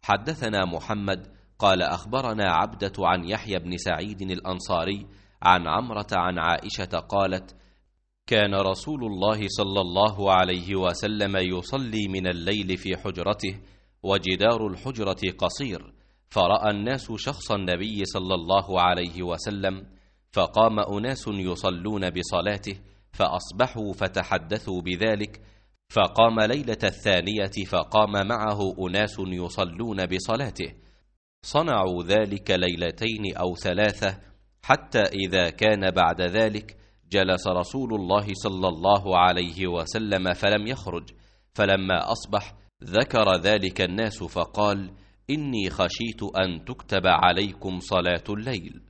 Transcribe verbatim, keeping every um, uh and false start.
حدثنا محمد قال أخبرنا عبدة عن يحيى بن سعيد الأنصاري عن عمرة عن عائشة قالت: كان رسول الله صلى الله عليه وسلم يصلي من الليل في حجرته وجدار الحجرة قصير، فرأى الناس شخص النبي صلى الله عليه وسلم، فقام أناس يصلون بصلاته فأصبحوا فتحدثوا بذلك، فقام ليلة الثانية فقام معه أناس يصلون بصلاته، صنعوا ذلك ليلتين أو ثلاثة، حتى إذا كان بعد ذلك جلس رسول الله صلى الله عليه وسلم فلم يخرج، فلما أصبح ذكر ذلك الناس فقال: إني خشيت أن تكتب عليكم صلاة الليل.